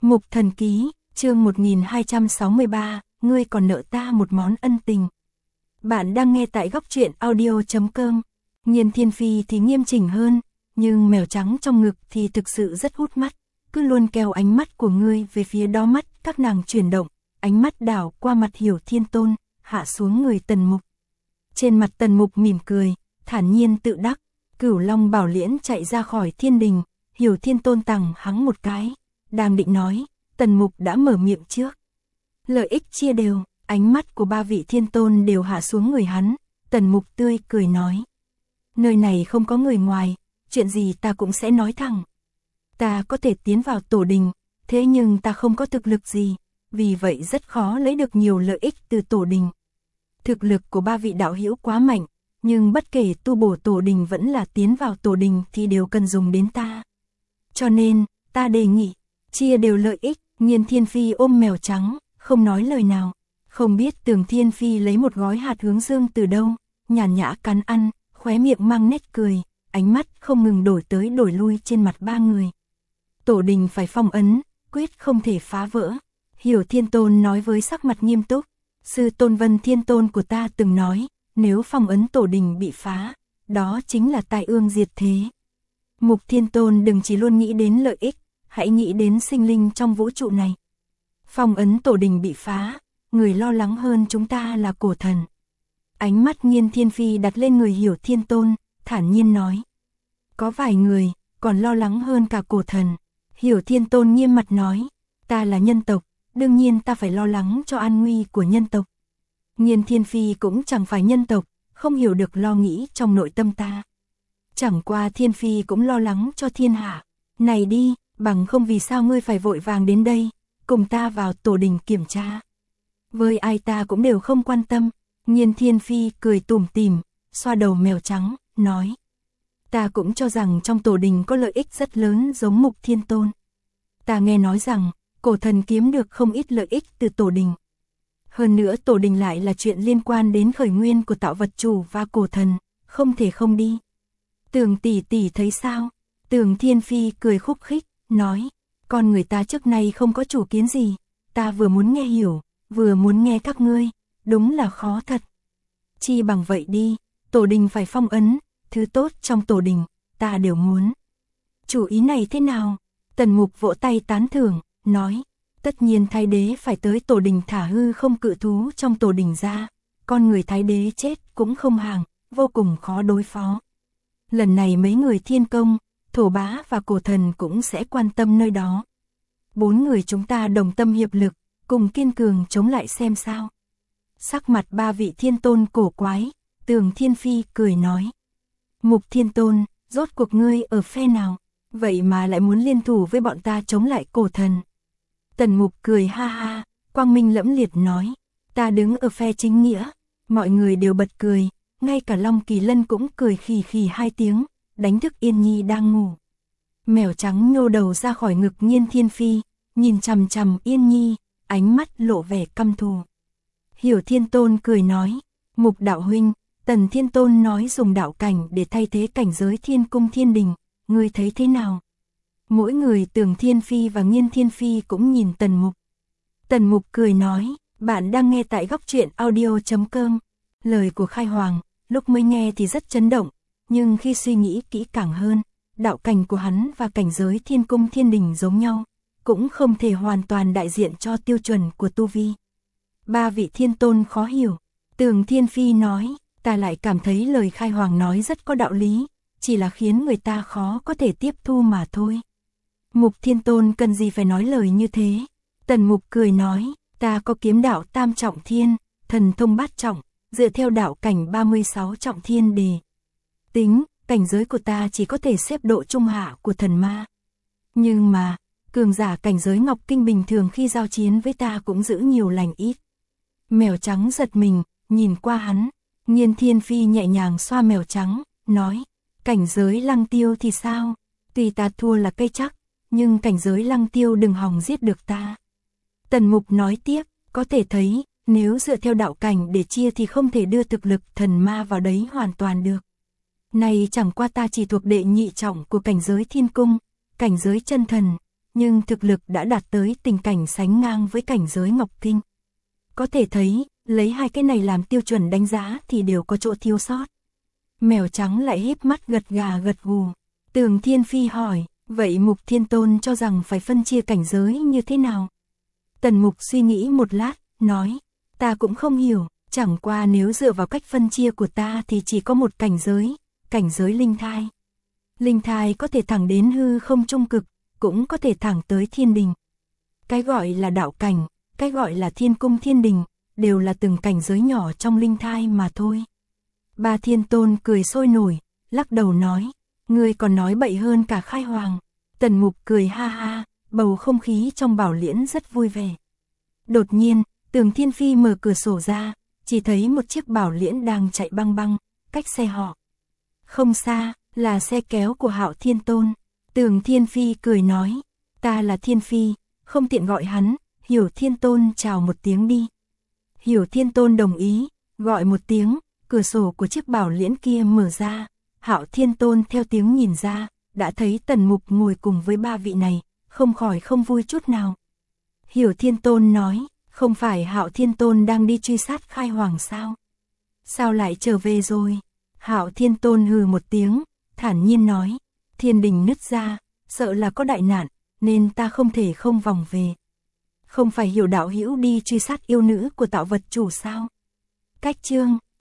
Mục Thần Ký, chương 1263, ngươi còn nợ ta một món ân tình. Bạn đang nghe tại góc truyện audio.com. Nhiên Thiên Phi thì nghiêm chỉnh hơn, nhưng mèo trắng trong ngực thì thực sự rất hút mắt, cứ luôn kéo ánh mắt của ngươi về phía đó. Mắt các nàng chuyển động, ánh mắt đảo qua mặt Hiểu Thiên Tôn, hạ xuống người Tần Mục. Trên mặt Tần Mục mỉm cười, thản nhiên tự đắc. Cửu Long Bảo Liễn chạy ra khỏi thiên đình, Hiểu Thiên Tôn tằng hắng một cái, đang định nói, Tần Mục đã mở miệng trước. Lợi ích chia đều, ánh mắt của ba vị thiên tôn đều hạ xuống người hắn. Tần Mục tươi cười nói, nơi này không có người ngoài, chuyện gì ta cũng sẽ nói thẳng. Ta có thể tiến vào tổ đình, thế nhưng ta không có thực lực gì, vì vậy rất khó lấy được nhiều lợi ích từ tổ đình. Thực lực của ba vị đạo hữu quá mạnh, nhưng bất kể tu bổ tổ đình vẫn là tiến vào tổ đình thì đều cần dùng đến ta. Cho nên, ta đề nghị, chia đều lợi ích. Nhiên Thiên Phi ôm mèo trắng, không nói lời nào. Không biết Tường Thiên Phi lấy một gói hạt hướng dương từ đâu, nhàn nhã cắn ăn, khóe miệng mang nét cười, ánh mắt không ngừng đổi tới đổi lui trên mặt ba người. Tổ đình phải phong ấn, quyết không thể phá vỡ. Hiểu Thiên Tôn nói với sắc mặt nghiêm túc, sư tôn Vân Thiên Tôn của ta từng nói, nếu phong ấn tổ đình bị phá, đó chính là tai ương diệt thế. Mục Thiên Tôn đừng chỉ luôn nghĩ đến lợi ích, hãy nghĩ đến sinh linh trong vũ trụ này. Phong ấn tổ đình bị phá, người lo lắng hơn chúng ta là cổ thần. Ánh mắt Nhiên Thiên Phi đặt lên người Hiểu Thiên Tôn, thản nhiên nói. Có vài người, còn lo lắng hơn cả cổ thần. Hiểu Thiên Tôn nghiêm mặt nói, ta là nhân tộc, đương nhiên ta phải lo lắng cho an nguy của nhân tộc. Nhiên Thiên Phi cũng chẳng phải nhân tộc, không hiểu được lo nghĩ trong nội tâm ta. Chẳng qua Thiên Phi cũng lo lắng cho thiên hạ. Này đi, bằng không vì sao ngươi phải vội vàng đến đây, cùng ta vào tổ đình kiểm tra. Với ai ta cũng đều không quan tâm. Nhiên Thiên Phi cười tủm tỉm, xoa đầu mèo trắng, nói. Ta cũng cho rằng trong tổ đình có lợi ích rất lớn giống Mục Thiên Tôn. Ta nghe nói rằng, cổ thần kiếm được không ít lợi ích từ tổ đình. Hơn nữa tổ đình lại là chuyện liên quan đến khởi nguyên của tạo vật chủ và cổ thần, không thể không đi. Tường tỷ tỷ thấy sao? Tường Thiên Phi cười khúc khích, nói, con người ta trước nay không có chủ kiến gì, ta vừa muốn nghe hiểu, vừa muốn nghe các ngươi, đúng là khó thật. Chi bằng vậy đi, tổ đình phải phong ấn, thứ tốt trong tổ đình, ta đều muốn. Chủ ý này thế nào? Tần Mục vỗ tay tán thưởng, nói, tất nhiên Thái Đế phải tới tổ đình thả hư không cự thú trong tổ đình ra, con người Thái Đế chết cũng không hàng, vô cùng khó đối phó. Lần này mấy người Thiên Công, Thổ Bá và cổ thần cũng sẽ quan tâm nơi đó. 4 người chúng ta đồng tâm hiệp lực, cùng kiên cường chống lại xem sao. Sắc mặt ba vị thiên tôn cổ quái, Tường Thiên Phi cười nói. Mục Thiên Tôn, rốt cuộc ngươi ở phe nào, vậy mà lại muốn liên thủ với bọn ta chống lại cổ thần. Tần Mục cười ha ha, quang minh lẫm liệt nói, ta đứng ở phe chính nghĩa. Mọi người đều bật cười, ngay cả Long Kỳ Lân cũng cười khì khì 2 tiếng, đánh thức Yên Nhi đang ngủ. Mèo trắng nhô đầu ra khỏi ngực Nhiên Thiên Phi, nhìn chằm chằm Yên Nhi, ánh mắt lộ vẻ căm thù. Hiểu Thiên Tôn cười nói, Mục đạo huynh, Tần Thiên Tôn nói dùng đạo cảnh để thay thế cảnh giới Thiên Cung Thiên Đình, ngươi thấy thế nào? Mỗi người Tường Thiên Phi và Nhiên Thiên Phi cũng nhìn Tần Mục. Tần Mục cười nói, bạn đang nghe tại góc truyện audio.com. Lời của Khai Hoàng, lúc mới nghe thì rất chấn động, nhưng khi suy nghĩ kỹ càng hơn, đạo cảnh của hắn và cảnh giới Thiên Cung Thiên Đình giống nhau, cũng không thể hoàn toàn đại diện cho tiêu chuẩn của tu vi. Ba vị thiên tôn khó hiểu. Tường Thiên Phi nói, ta lại cảm thấy lời Khai Hoàng nói rất có đạo lý, chỉ là khiến người ta khó có thể tiếp thu mà thôi. Mục Thiên Tôn cần gì phải nói lời như thế? Tần Mục cười nói, ta có kiếm đạo tam trọng thiên, thần thông bát trọng, dựa theo đạo cảnh 36 trọng thiên đề. Tính, cảnh giới của ta chỉ có thể xếp độ trung hạ của thần ma. Nhưng mà, cường giả cảnh giới Ngọc Kinh bình thường khi giao chiến với ta cũng giữ nhiều lành ít. Mèo trắng giật mình, nhìn qua hắn. Nhiên Thiên Phi nhẹ nhàng xoa mèo trắng, nói, cảnh giới Lăng Tiêu thì sao? Tuy ta thua là cây chắc, nhưng cảnh giới Lăng Tiêu đừng hòng giết được ta. Tần Mục nói tiếp, có thể thấy, nếu dựa theo đạo cảnh để chia thì không thể đưa thực lực thần ma vào đấy hoàn toàn được. Này chẳng qua ta chỉ thuộc đệ nhị trọng của cảnh giới Thiên Cung, cảnh giới chân thần, nhưng thực lực đã đạt tới tình cảnh sánh ngang với cảnh giới Ngọc Kinh. Có thể thấy, lấy hai cái này làm tiêu chuẩn đánh giá thì đều có chỗ thiếu sót. Mèo trắng lại híp mắt gật gà gật gù. Tường Thiên Phi hỏi, vậy Mục Thiên Tôn cho rằng phải phân chia cảnh giới như thế nào? Tần Mục suy nghĩ một lát, nói, ta cũng không hiểu, chẳng qua nếu dựa vào cách phân chia của ta thì chỉ có một cảnh giới linh thai. Linh thai có thể thẳng đến hư không trung cực, cũng có thể thẳng tới thiên đình. Cái gọi là đạo cảnh, cái gọi là thiên cung thiên đình, đều là từng cảnh giới nhỏ trong linh thai mà thôi. Ba Thiên Tôn cười sôi nổi, lắc đầu nói, ngươi còn nói bậy hơn cả Khai Hoàng. Tần Mục cười ha ha, bầu không khí trong Bảo Liễn rất vui vẻ. Đột nhiên, Tường Thiên Phi mở cửa sổ ra, chỉ thấy một chiếc Bảo Liễn đang chạy băng băng, cách xe họ không xa, là xe kéo của Hạo Thiên Tôn. Tường Thiên Phi cười nói, ta là Thiên Phi, không tiện gọi hắn, Hiểu Thiên Tôn chào một tiếng đi. Hiểu Thiên Tôn đồng ý, gọi một tiếng, cửa sổ của chiếc Bảo Liễn kia mở ra, Hạo Thiên Tôn theo tiếng nhìn ra, đã thấy Tần Mục ngồi cùng với ba vị này, không khỏi không vui chút nào. Hiểu Thiên Tôn nói, không phải Hạo Thiên Tôn đang đi truy sát Khai Hoàng sao? Sao lại trở về rồi? Hạo Thiên Tôn hừ một tiếng, thản nhiên nói, thiên đình nứt ra, sợ là có đại nạn, nên ta không thể không vòng về. Không phải Hiểu đạo hữu đi truy sát yêu nữ của Tạo Vật Chủ sao? Cách chương